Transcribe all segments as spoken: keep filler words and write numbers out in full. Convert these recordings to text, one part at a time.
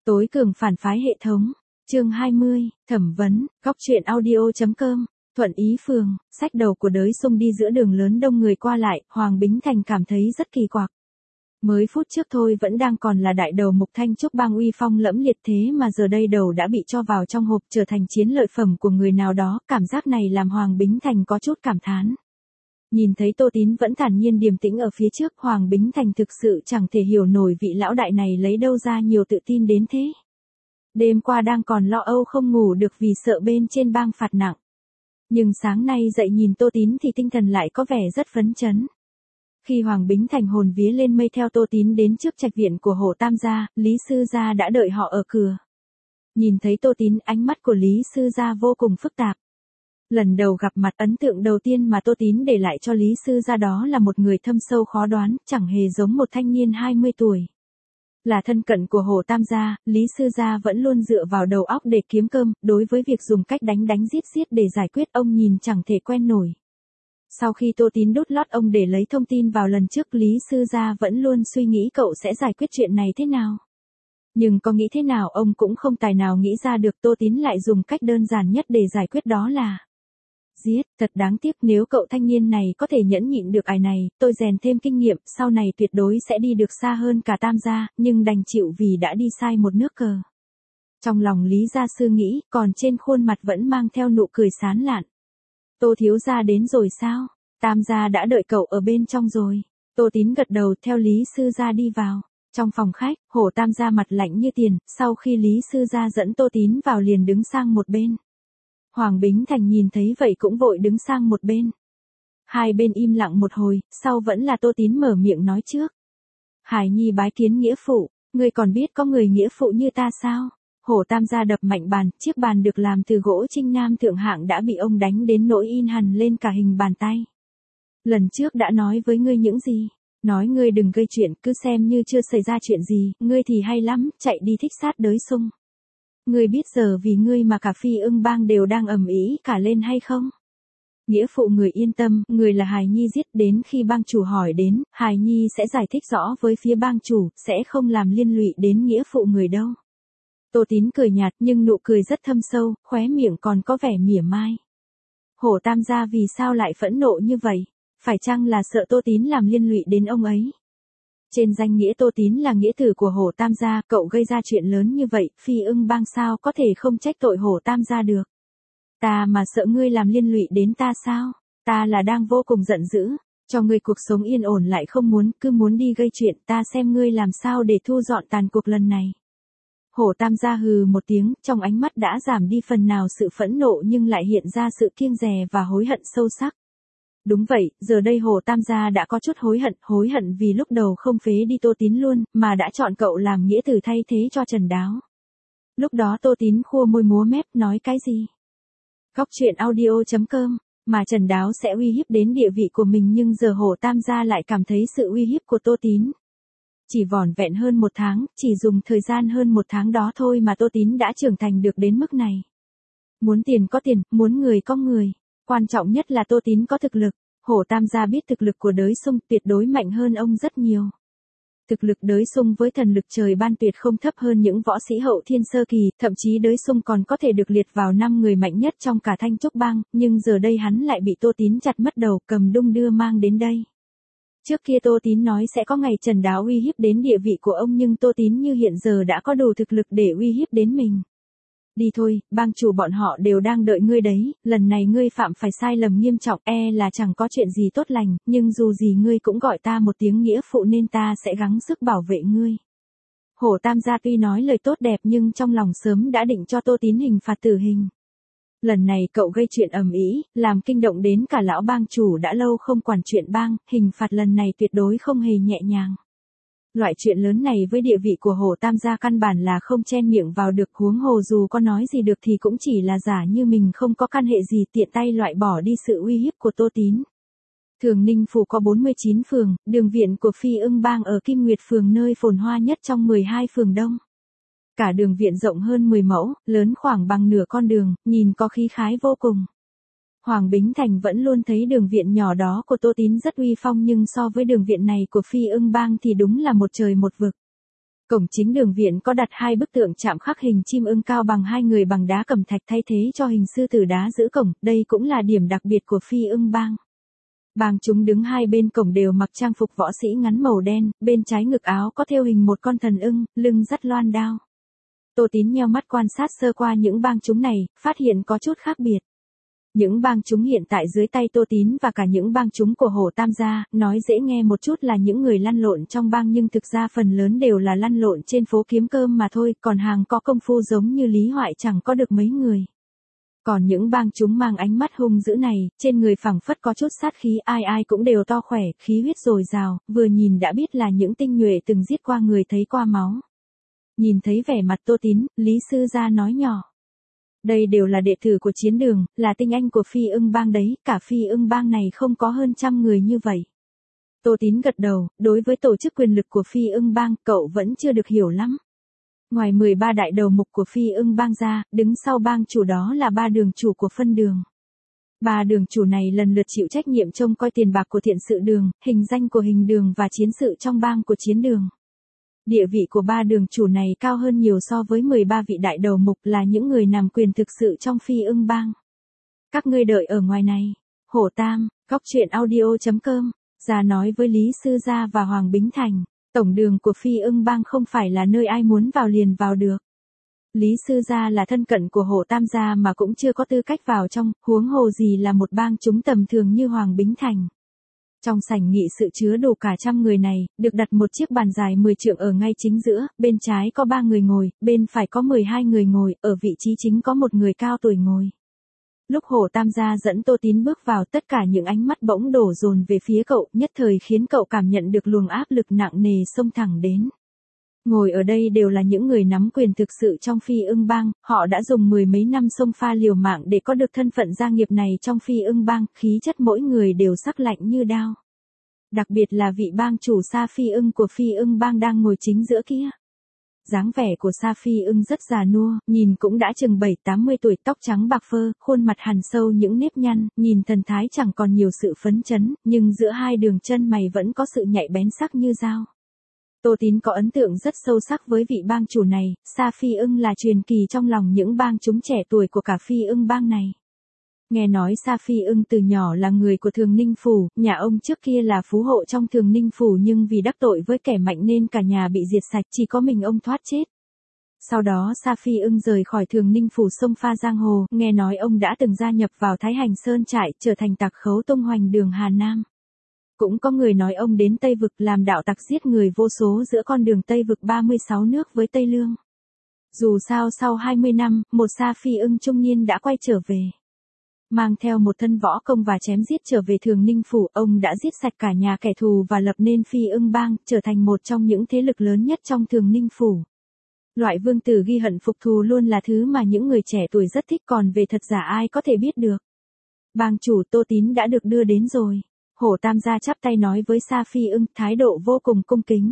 Tối cường phản phái hệ thống. Chương hai mươi, thẩm vấn, góc truyện audio.com. Thuận Ý Phường, sách đầu của đới sung đi giữa đường lớn đông người qua lại, Hoàng Bính Thành cảm thấy rất kỳ quặc. Mới phút trước thôi vẫn đang còn là đại đầu Mục Thanh Trúc bang uy phong lẫm liệt, thế mà giờ đây đầu đã bị cho vào trong hộp trở thành chiến lợi phẩm của người nào đó, cảm giác này làm Hoàng Bính Thành có chút cảm thán. Nhìn thấy Tô Tín vẫn thản nhiên điềm tĩnh ở phía trước, Hoàng Bính Thành thực sự chẳng thể hiểu nổi vị lão đại này lấy đâu ra nhiều tự tin đến thế. Đêm qua đang còn lo âu không ngủ được vì sợ bên trên bang phạt nặng. Nhưng sáng nay dậy nhìn Tô Tín thì tinh thần lại có vẻ rất phấn chấn. Khi Hoàng Bính Thành hồn vía lên mây theo Tô Tín đến trước trạch viện của Hồ Tam gia, Lý Sư gia đã đợi họ ở cửa. Nhìn thấy Tô Tín, ánh mắt của Lý Sư gia vô cùng phức tạp. Lần đầu gặp mặt, ấn tượng đầu tiên mà Tô Tín để lại cho Lý Sư gia đó là một người thâm sâu khó đoán, chẳng hề giống một thanh niên hai mươi tuổi. Là thân cận của Hồ Tam gia, Lý Sư gia vẫn luôn dựa vào đầu óc để kiếm cơm, đối với việc dùng cách đánh đánh giết giết để giải quyết ông nhìn chẳng thể quen nổi. Sau khi Tô Tín đút lót ông để lấy thông tin vào lần trước, Lý Sư gia vẫn luôn suy nghĩ cậu sẽ giải quyết chuyện này thế nào. Nhưng có nghĩ thế nào ông cũng không tài nào nghĩ ra được Tô Tín lại dùng cách đơn giản nhất để giải quyết, đó là giết. Thật đáng tiếc, nếu cậu thanh niên này có thể nhẫn nhịn được ải này, tôi rèn thêm kinh nghiệm, sau này tuyệt đối sẽ đi được xa hơn cả Tam gia, nhưng đành chịu vì đã đi sai một nước cờ. Trong lòng Lý gia sư nghĩ, còn trên khuôn mặt vẫn mang theo nụ cười sán lạn. Tô thiếu gia đến rồi sao? Tam gia đã đợi cậu ở bên trong rồi. Tô Tín gật đầu theo Lý Sư gia đi vào. Trong phòng khách, Hổ Tam gia mặt lạnh như tiền, sau khi Lý Sư gia dẫn Tô Tín vào liền đứng sang một bên. Hoàng Bính Thành nhìn thấy vậy cũng vội đứng sang một bên. Hai bên im lặng một hồi, sau vẫn là Tô Tín mở miệng nói trước. Hải nhi bái kiến nghĩa phụ, ngươi còn biết có người nghĩa phụ như ta sao? Hổ Tam gia đập mạnh bàn, chiếc bàn được làm từ gỗ Trinh Nam thượng hạng đã bị ông đánh đến nỗi in hằn lên cả hình bàn tay. Lần trước đã nói với ngươi những gì? Nói ngươi đừng gây chuyện, cứ xem như chưa xảy ra chuyện gì, ngươi thì hay lắm, chạy đi thích sát đới sung. Ngươi biết giờ vì ngươi mà cả Phi Ưng bang đều đang ầm ĩ cả lên hay không? Nghĩa phụ người yên tâm, người là Hải nhi giết, đến khi bang chủ hỏi đến, Hải nhi sẽ giải thích rõ với phía bang chủ, sẽ không làm liên lụy đến nghĩa phụ người đâu. Tô Tín cười nhạt nhưng nụ cười rất thâm sâu, khóe miệng còn có vẻ mỉa mai. Hổ Tam gia vì sao lại phẫn nộ như vậy? Phải chăng là sợ Tô Tín làm liên lụy đến ông ấy? Trên danh nghĩa Tô Tín là nghĩa tử của Hổ Tam gia, cậu gây ra chuyện lớn như vậy, Phi Ưng bang sao có thể không trách tội Hổ Tam gia được? Ta mà sợ ngươi làm liên lụy đến ta sao? Ta là đang vô cùng giận dữ, cho ngươi cuộc sống yên ổn lại không muốn, cứ muốn đi gây chuyện, ta xem ngươi làm sao để thu dọn tàn cuộc lần này. Hổ Tam gia hừ một tiếng, trong ánh mắt đã giảm đi phần nào sự phẫn nộ nhưng lại hiện ra sự kiêng dè và hối hận sâu sắc. Đúng vậy, giờ đây Hồ Tam gia đã có chút hối hận, hối hận vì lúc đầu không phế đi Tô Tín luôn, mà đã chọn cậu làm nghĩa tử thay thế cho Trần Đáo. Lúc đó Tô Tín khua môi múa mép nói cái gì? Góc truyện audio.com, mà Trần Đáo sẽ uy hiếp đến địa vị của mình, nhưng giờ Hồ Tam gia lại cảm thấy sự uy hiếp của Tô Tín. Chỉ vỏn vẹn hơn một tháng, chỉ dùng thời gian hơn một tháng đó thôi mà Tô Tín đã trưởng thành được đến mức này. Muốn tiền có tiền, muốn người có người. Quan trọng nhất là Tô Tín có thực lực. Hổ Tam gia biết thực lực của đới sung tuyệt đối mạnh hơn ông rất nhiều. Thực lực đới sung với thần lực trời ban tuyệt không thấp hơn những võ sĩ hậu thiên sơ kỳ, thậm chí đới sung còn có thể được liệt vào năm người mạnh nhất trong cả Thanh Trúc bang, nhưng giờ đây hắn lại bị Tô Tín chặt mất đầu, cầm đung đưa mang đến đây. Trước kia Tô Tín nói sẽ có ngày Trần Đáo uy hiếp đến địa vị của ông, nhưng Tô Tín như hiện giờ đã có đủ thực lực để uy hiếp đến mình. Đi thôi, bang chủ bọn họ đều đang đợi ngươi đấy, lần này ngươi phạm phải sai lầm nghiêm trọng, e là chẳng có chuyện gì tốt lành, nhưng dù gì ngươi cũng gọi ta một tiếng nghĩa phụ nên ta sẽ gắng sức bảo vệ ngươi. Hổ Tam gia tuy nói lời tốt đẹp nhưng trong lòng sớm đã định cho Tô Tín hình phạt tử hình. Lần này cậu gây chuyện ầm ĩ, làm kinh động đến cả lão bang chủ đã lâu không quản chuyện bang, hình phạt lần này tuyệt đối không hề nhẹ nhàng. Loại chuyện lớn này với địa vị của Hổ Tam gia căn bản là không chen miệng vào được, huống hồ dù có nói gì được thì cũng chỉ là giả như mình không có căn hệ gì, tiện tay loại bỏ đi sự uy hiếp của Tô Tín. Thường Ninh phủ có bốn mươi chín phường, đường viện của Phi Ưng bang ở Kim Nguyệt phường nơi phồn hoa nhất trong mười hai phường đông. Cả đường viện rộng hơn mười mẫu, lớn khoảng bằng nửa con đường, nhìn có khí khái vô cùng. Hoàng Bính Thành vẫn luôn thấy đường viện nhỏ đó của Tô Tín rất uy phong, nhưng so với đường viện này của Phi Ưng bang thì đúng là một trời một vực. Cổng chính đường viện có đặt hai bức tượng chạm khắc hình chim ưng cao bằng hai người bằng đá cẩm thạch thay thế cho hình sư tử đá giữ cổng, đây cũng là điểm đặc biệt của Phi Ưng Bang. Bang chúng đứng hai bên cổng đều mặc trang phục võ sĩ ngắn màu đen, bên trái ngực áo có thêu hình một con thần ưng, lưng dắt loan đao. Tô Tín nheo mắt quan sát sơ qua những bang chúng này, phát hiện có chút khác biệt. Những bang chúng hiện tại dưới tay Tô Tín và cả những bang chúng của Hổ Tam gia, nói dễ nghe một chút là những người lăn lộn trong bang nhưng thực ra phần lớn đều là lăn lộn trên phố kiếm cơm mà thôi, còn hàng có công phu giống như Lý Hoại chẳng có được mấy người. Còn những bang chúng mang ánh mắt hung dữ này, trên người phảng phất có chút sát khí, ai ai cũng đều to khỏe, khí huyết dồi dào, vừa nhìn đã biết là những tinh nhuệ từng giết qua người thấy qua máu. Nhìn thấy vẻ mặt Tô Tín, Lý sư gia nói nhỏ. Đây đều là đệ tử của chiến đường, là tinh anh của Phi Ưng Bang đấy, cả Phi Ưng Bang này không có hơn trăm người như vậy. Tô Tín gật đầu, đối với tổ chức quyền lực của Phi Ưng Bang, cậu vẫn chưa được hiểu lắm. Ngoài mười ba đại đầu mục của Phi Ưng Bang ra, đứng sau bang chủ đó là ba đường chủ của phân đường. Ba đường chủ này lần lượt chịu trách nhiệm trông coi tiền bạc của thiện sự đường, hình danh của hình đường và chiến sự trong bang của chiến đường. Địa vị của ba đường chủ này cao hơn nhiều so với mười ba vị đại đầu mục là những người nắm quyền thực sự trong Phi Ưng Bang. Các ngươi đợi ở ngoài này. Hổ Tam, góc truyện audio chấm com, ra nói với Lý Sư Gia và Hoàng Bính Thành, tổng đường của Phi Ưng Bang không phải là nơi ai muốn vào liền vào được. Lý Sư Gia là thân cận của Hổ Tam gia mà cũng chưa có tư cách vào trong, huống hồ gì là một bang chúng tầm thường như Hoàng Bính Thành. Trong sảnh nghị sự chứa đủ cả trăm người này, được đặt một chiếc bàn dài mười trượng ở ngay chính giữa, bên trái có ba người ngồi, bên phải có mười hai người ngồi, ở vị trí chính có một người cao tuổi ngồi. Lúc Hổ Tam gia dẫn Tô Tín bước vào, tất cả những ánh mắt bỗng đổ dồn về phía cậu, nhất thời khiến cậu cảm nhận được luồng áp lực nặng nề xông thẳng đến. Ngồi ở đây đều là những người nắm quyền thực sự trong Phi Ưng Bang, họ đã dùng mười mấy năm xông pha liều mạng để có được thân phận gia nghiệp này trong Phi Ưng Bang, khí chất mỗi người đều sắc lạnh như đao. Đặc biệt là vị bang chủ Sa Phi Ưng của Phi Ưng Bang đang ngồi chính giữa kia. Dáng vẻ của Sa Phi Ưng rất già nua, nhìn cũng đã chừng bảy tám mươi tuổi, tóc trắng bạc phơ, khuôn mặt hằn sâu những nếp nhăn, nhìn thần thái chẳng còn nhiều sự phấn chấn, nhưng giữa hai đường chân mày vẫn có sự nhạy bén sắc như dao. Tô Tín có ấn tượng rất sâu sắc với vị bang chủ này, Sa Phi Ưng là truyền kỳ trong lòng những bang chúng trẻ tuổi của cả Phi Ưng Bang này. Nghe nói Sa Phi Ưng từ nhỏ là người của Thường Ninh Phủ, nhà ông trước kia là phú hộ trong Thường Ninh Phủ nhưng vì đắc tội với kẻ mạnh nên cả nhà bị diệt sạch, chỉ có mình ông thoát chết. Sau đó Sa Phi Ưng rời khỏi Thường Ninh Phủ xông pha giang hồ, nghe nói ông đã từng gia nhập vào Thái Hành Sơn trại, trở thành tặc khấu tung hoành đường Hà Nam. Cũng có người nói ông đến Tây Vực làm đạo tặc giết người vô số giữa con đường Tây Vực ba mươi sáu nước với Tây Lương. Dù sao sau hai mươi năm, một Sa Phi Ưng trung niên đã quay trở về. Mang theo một thân võ công và chém giết trở về Thường Ninh Phủ, ông đã giết sạch cả nhà kẻ thù và lập nên Phi Ưng Bang, trở thành một trong những thế lực lớn nhất trong Thường Ninh Phủ. Loại vương tử ghi hận phục thù luôn là thứ mà những người trẻ tuổi rất thích, còn về thật giả ai có thể biết được. Bang chủ Tô Tín đã được đưa đến rồi. Hổ Tam gia chắp tay nói với Sa Phi Ưng, thái độ vô cùng cung kính.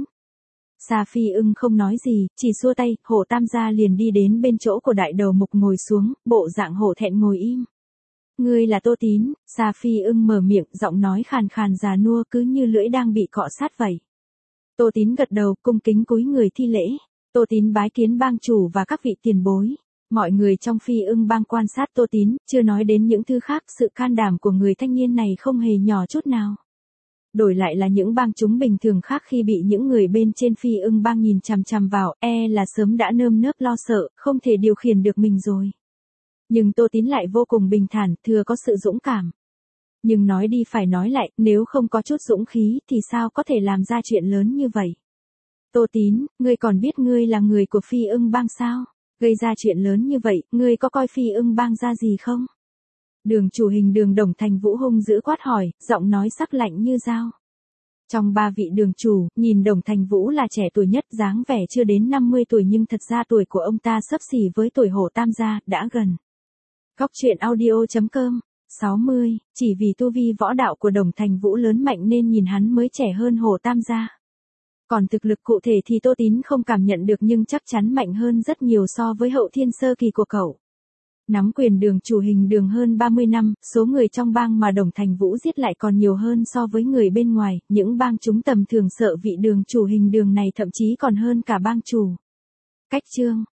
Sa Phi Ưng không nói gì, chỉ xua tay, Hổ Tam gia liền đi đến bên chỗ của đại đầu mục ngồi xuống, bộ dạng hổ thẹn ngồi im. Ngươi là Tô Tín, Sa Phi Ưng mở miệng, giọng nói khàn khàn già nua cứ như lưỡi đang bị cọ sát vậy. Tô Tín gật đầu, cung kính cúi người thi lễ. Tô Tín bái kiến bang chủ và các vị tiền bối. Mọi người trong Phi Ưng Bang quan sát Tô Tín, chưa nói đến những thứ khác, sự can đảm của người thanh niên này không hề nhỏ chút nào. Đổi lại là những bang chúng bình thường khác khi bị những người bên trên Phi Ưng Bang nhìn chằm chằm vào, e là sớm đã nơm nớp lo sợ, không thể điều khiển được mình rồi. Nhưng Tô Tín lại vô cùng bình thản, thừa có sự dũng cảm. Nhưng nói đi phải nói lại, nếu không có chút dũng khí thì sao có thể làm ra chuyện lớn như vậy? Tô Tín, ngươi còn biết ngươi là người của Phi Ưng Bang sao? Gây ra chuyện lớn như vậy, ngươi có coi Phi Ưng Bang ra gì không? Đường chủ hình đường Đồng Thành Vũ hung dữ quát hỏi, giọng nói sắc lạnh như dao. Trong ba vị đường chủ, nhìn Đồng Thành Vũ là trẻ tuổi nhất, dáng vẻ chưa đến năm mươi tuổi nhưng thật ra tuổi của ông ta xấp xỉ với tuổi Hổ Tam gia, đã gần. Góc truyện audio chấm com, sáu mươi, chỉ vì tu vi võ đạo của Đồng Thành Vũ lớn mạnh nên nhìn hắn mới trẻ hơn Hổ Tam gia. Còn thực lực cụ thể thì Tô Tín không cảm nhận được nhưng chắc chắn mạnh hơn rất nhiều so với hậu thiên sơ kỳ của cậu. Nắm quyền đường chủ hình đường hơn ba mươi năm, số người trong bang mà Đồng Thành Vũ giết lại còn nhiều hơn so với người bên ngoài, những bang chúng tầm thường sợ vị đường chủ hình đường này thậm chí còn hơn cả bang chủ. Cách chương